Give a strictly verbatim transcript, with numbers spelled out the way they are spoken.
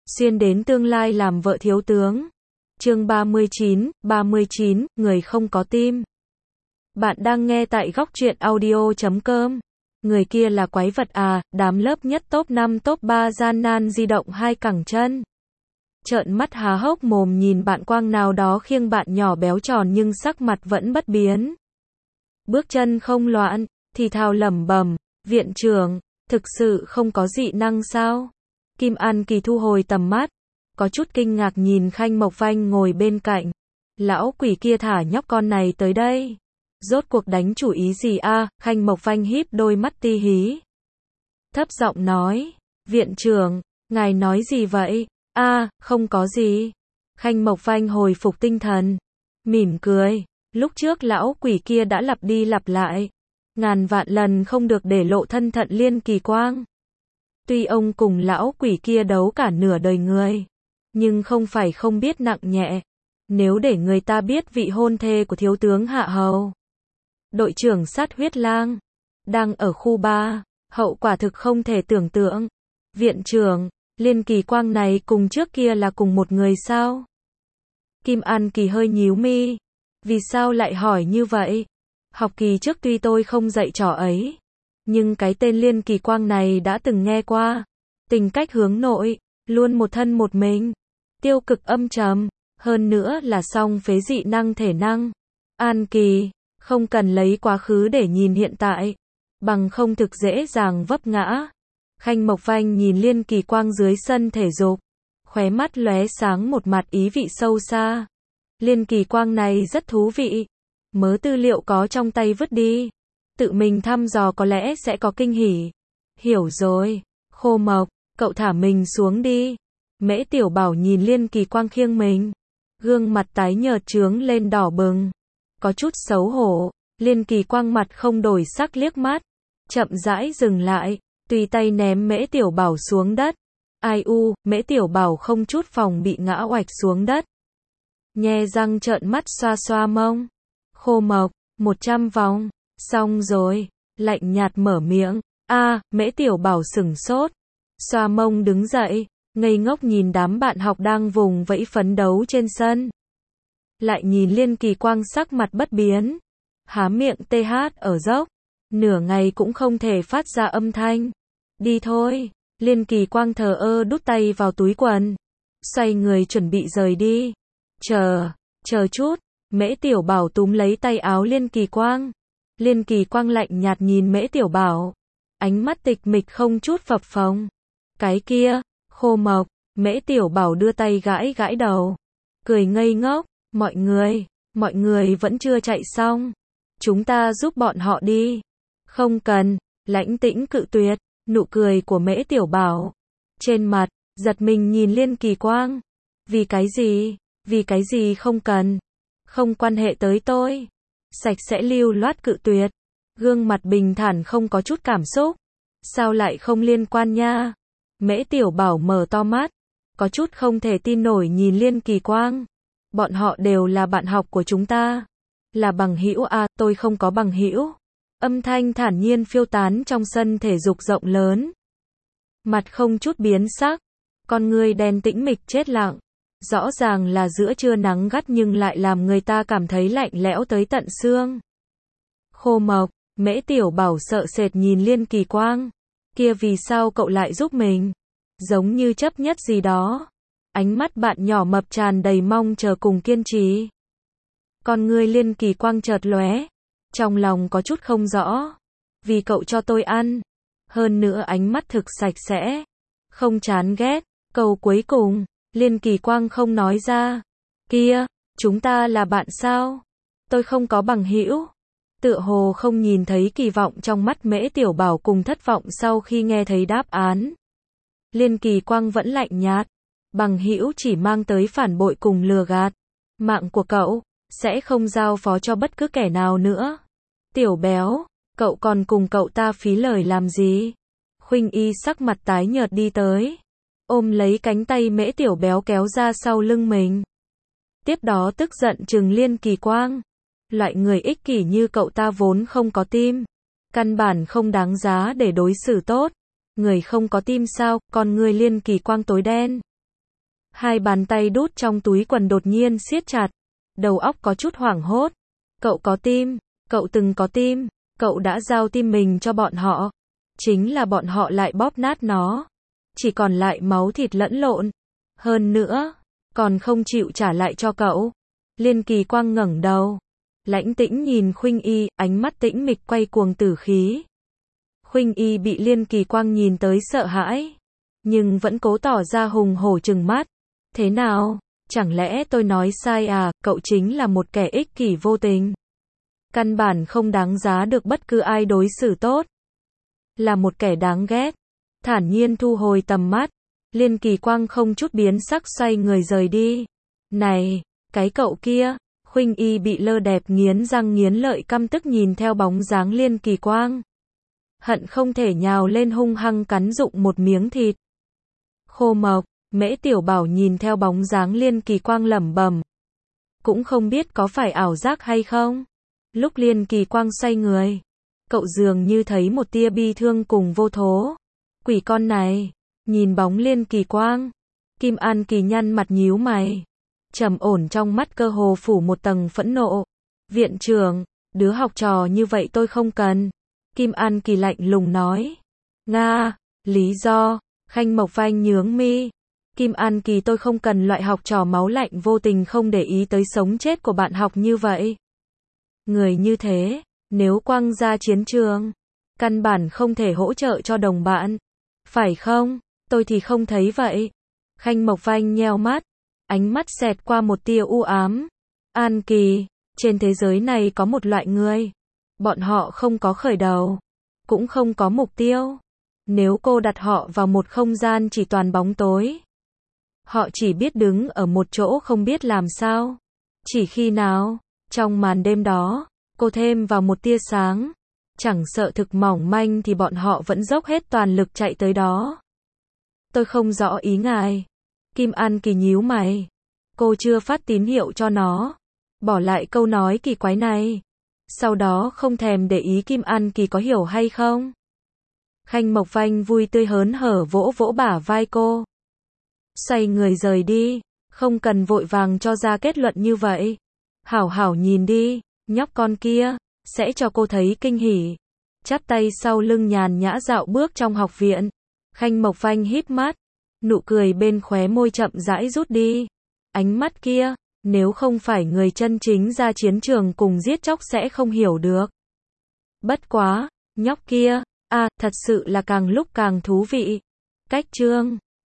xuyên đến tương lai làm vợ thiếu tướng. Chương ba mươi chín, ba mươi chín, người không có tim. Bạn đang nghe tại góc truyện audio chấm com. Người kia là quái vật à, đám lớp nhất top năm top ba gian nan di động hai cẳng chân. Trợn mắt há hốc mồm nhìn bạn quang nào đó khiêng bạn nhỏ béo tròn nhưng sắc mặt vẫn bất biến. Bước chân không loạn, thì thào lẩm bẩm, viện trưởng, thực sự không có dị năng sao? Kim An Kỳ thu hồi tầm mắt, có chút kinh ngạc nhìn Khanh Mộc Vanh ngồi bên cạnh. Lão quỷ kia thả nhóc con này tới đây. Rốt cuộc đánh chủ ý gì a? À? Khanh Mộc Vanh híp đôi mắt ti hí. Thấp giọng nói, viện trưởng, ngài nói gì vậy? A, à, không có gì. Khanh Mộc Vanh hồi phục tinh thần, mỉm cười. Lúc trước lão quỷ kia đã lặp đi lặp lại, ngàn vạn lần không được để lộ thân Thận Liên Kỳ Quang. Tuy ông cùng lão quỷ kia đấu cả nửa đời người, nhưng không phải không biết nặng nhẹ. Nếu để người ta biết vị hôn thê của thiếu tướng Hạ Hầu, đội trưởng sát huyết lang, đang ở khu ba, hậu quả thực không thể tưởng tượng. Viện trưởng, Liên Kỳ Quang này cùng trước kia là cùng một người sao? Kim An Kỳ hơi nhíu mi. Vì sao lại hỏi như vậy? Học kỳ trước tuy tôi không dạy trò ấy, nhưng cái tên Liên Kỳ Quang này đã từng nghe qua. Tình cách hướng nội, luôn một thân một mình, tiêu cực âm trầm, hơn nữa là song phế dị năng thể năng. An Kỳ, không cần lấy quá khứ để nhìn hiện tại, bằng không thực dễ dàng vấp ngã. Khanh Mộc Vanh nhìn Liên Kỳ Quang dưới sân thể dục, khóe mắt lóe sáng một mặt ý vị sâu xa. Liên Kỳ Quang này rất thú vị. Mớ tư liệu có trong tay vứt đi, tự mình thăm dò có lẽ sẽ có kinh hỉ. Hiểu rồi, Khô Mộc, cậu thả mình xuống đi. Mễ Tiểu Bảo nhìn Liên Kỳ Quang khiêng mình, gương mặt tái nhợt trướng lên đỏ bừng, có chút xấu hổ. Liên Kỳ Quang mặt không đổi sắc liếc mắt, chậm rãi dừng lại, tùy tay ném Mễ Tiểu Bảo xuống đất. Ai u, Mễ Tiểu Bảo không chút phòng bị ngã oạch xuống đất, nhe răng trợn mắt xoa xoa mông. Khô Mộc, một trăm vòng, xong rồi, lạnh nhạt mở miệng. A, à, Mễ Tiểu Bảo sửng sốt, xoa mông đứng dậy, ngây ngốc nhìn đám bạn học đang vùng vẫy phấn đấu trên sân. Lại nhìn Liên Kỳ Quang sắc mặt bất biến, há miệng tê hát ở dốc, nửa ngày cũng không thể phát ra âm thanh. Đi thôi, Liên Kỳ Quang thờ ơ đút tay vào túi quần, xoay người chuẩn bị rời đi. Chờ, chờ chút. Mễ Tiểu Bảo túm lấy tay áo Liên Kỳ Quang. Liên Kỳ Quang lạnh nhạt nhìn Mễ Tiểu Bảo, ánh mắt tịch mịch không chút phập phồng. Cái kia, Khô Mộc. Mễ Tiểu Bảo đưa tay gãi gãi đầu, cười ngây ngốc. Mọi người, mọi người vẫn chưa chạy xong, chúng ta giúp bọn họ đi. Không cần. Lãnh Tĩnh cự tuyệt. Nụ cười của Mễ Tiểu Bảo trên mặt, giật mình nhìn Liên Kỳ Quang. Vì cái gì? Vì cái gì không cần? Không quan hệ tới tôi. Sạch sẽ lưu loát cự tuyệt. Gương mặt bình thản không có chút cảm xúc. Sao lại không liên quan nha? Mễ Tiểu Bảo mở to mắt, có chút không thể tin nổi nhìn Liên Kỳ Quang. Bọn họ đều là bạn học của chúng ta. Là bằng hữu à, tôi không có bằng hữu. Âm thanh thản nhiên phiêu tán trong sân thể dục rộng lớn. Mặt không chút biến sắc, con người đen tĩnh mịch chết lặng. Rõ ràng là giữa trưa nắng gắt nhưng lại làm người ta cảm thấy lạnh lẽo tới tận xương. Khô Mộc, Mễ Tiểu Bảo sợ sệt nhìn Liên Kỳ Quang. Kia vì sao cậu lại giúp mình? Giống như chấp nhất gì đó. Ánh mắt bạn nhỏ mập tràn đầy mong chờ cùng kiên trì. Con ngươi Liên Kỳ Quang chợt lóe, trong lòng có chút không rõ. Vì cậu cho tôi ăn. Hơn nữa ánh mắt thực sạch sẽ, không chán ghét. Câu cuối cùng, Liên Kỳ Quang không nói ra. Kia, chúng ta là bạn sao? Tôi không có bằng hữu. Tựa hồ không nhìn thấy kỳ vọng trong mắt Mễ Tiểu Bảo cùng thất vọng sau khi nghe thấy đáp án. Liên Kỳ Quang vẫn lạnh nhạt. Bằng hữu chỉ mang tới phản bội cùng lừa gạt. Mạng của cậu sẽ không giao phó cho bất cứ kẻ nào nữa. Tiểu béo, cậu còn cùng cậu ta phí lời làm gì? Khuynh Y sắc mặt tái nhợt đi tới, ôm lấy cánh tay Mễ Tiểu Béo kéo ra sau lưng mình. Tiếp đó tức giận trừng Liên Kỳ Quang. Loại người ích kỷ như cậu ta vốn không có tim, căn bản không đáng giá để đối xử tốt. Người không có tim sao? Con người Liên Kỳ Quang tối đen, Hai bàn tay đút trong túi quần đột nhiên siết chặt. Đầu óc có chút hoảng hốt. Cậu có tim, cậu từng có tim, cậu đã giao tim mình cho bọn họ. Chính là bọn họ lại bóp nát nó. Chỉ còn lại máu thịt lẫn lộn. Hơn nữa, còn không chịu trả lại cho cậu. Liên Kỳ Quang ngẩng đầu. Lãnh Tĩnh nhìn Khuynh Y, ánh mắt tĩnh mịch quay cuồng tử khí. Khuynh Y bị Liên Kỳ Quang nhìn tới sợ hãi. Nhưng vẫn cố tỏ ra hùng hổ trừng mắt. Thế nào? Chẳng lẽ tôi nói sai à? Cậu chính là một kẻ ích kỷ vô tình. Căn bản không đáng giá được bất cứ ai đối xử tốt. Là một kẻ đáng ghét. Thản nhiên thu hồi tầm mắt. Liên Kỳ Quang không chút biến sắc xoay người rời đi. Này, cái cậu kia. Khuynh Y bị lơ đẹp nghiến răng nghiến lợi căm tức nhìn theo bóng dáng Liên Kỳ Quang. Hận không thể nhào lên hung hăng cắn rụng một miếng thịt. Khô Mộc, Mễ Tiểu Bảo nhìn theo bóng dáng Liên Kỳ Quang lẩm bẩm. Cũng không biết có phải ảo giác hay không. Lúc Liên Kỳ Quang xoay người, cậu dường như thấy một tia bi thương cùng vô thố. Quỷ con này, nhìn bóng Liên Kỳ Quang. Kim An Kỳ nhăn mặt nhíu mày. Trầm ổn trong mắt cơ hồ phủ một tầng phẫn nộ. Viện trưởng, đứa học trò như vậy tôi không cần. Kim An Kỳ lạnh lùng nói. Nga, lý do, Khanh Mộc Vanh nhướng mi. Kim An Kỳ tôi không cần loại học trò máu lạnh vô tình không để ý tới sống chết của bạn học như vậy. Người như thế, nếu quăng ra chiến trường, căn bản không thể hỗ trợ cho đồng bạn. Phải không? Tôi thì không thấy vậy. Khanh Mộc Vanh nheo mắt, ánh mắt xẹt qua một tia u ám. An Kỳ, trên thế giới này có một loại người. Bọn họ không có khởi đầu, cũng không có mục tiêu. Nếu cô đặt họ vào một không gian chỉ toàn bóng tối, họ chỉ biết đứng ở một chỗ không biết làm sao. Chỉ khi nào, trong màn đêm đó, cô thêm vào một tia sáng, chẳng sợ thực mỏng manh thì bọn họ vẫn dốc hết toàn lực chạy tới đó. Tôi không rõ ý ngài. Kim An Kỳ nhíu mày. Cô chưa phát tín hiệu cho nó. Bỏ lại câu nói kỳ quái này. Sau đó không thèm để ý Kim An Kỳ có hiểu hay không. Khanh Mộc Vanh vui tươi hớn hở vỗ vỗ bả vai cô. Xoay người rời đi. Không cần vội vàng cho ra kết luận như vậy. Hảo hảo nhìn đi, nhóc con kia, sẽ cho cô thấy kinh hỉ. Chắp tay sau lưng nhàn nhã dạo bước trong học viện. Khanh Mộc Vanh híp mắt. Nụ cười bên khóe môi chậm rãi rút đi. Ánh mắt kia, nếu không phải người chân chính ra chiến trường cùng giết chóc sẽ không hiểu được. Bất quá, nhóc kia, à, thật sự là càng lúc càng thú vị. Cách chương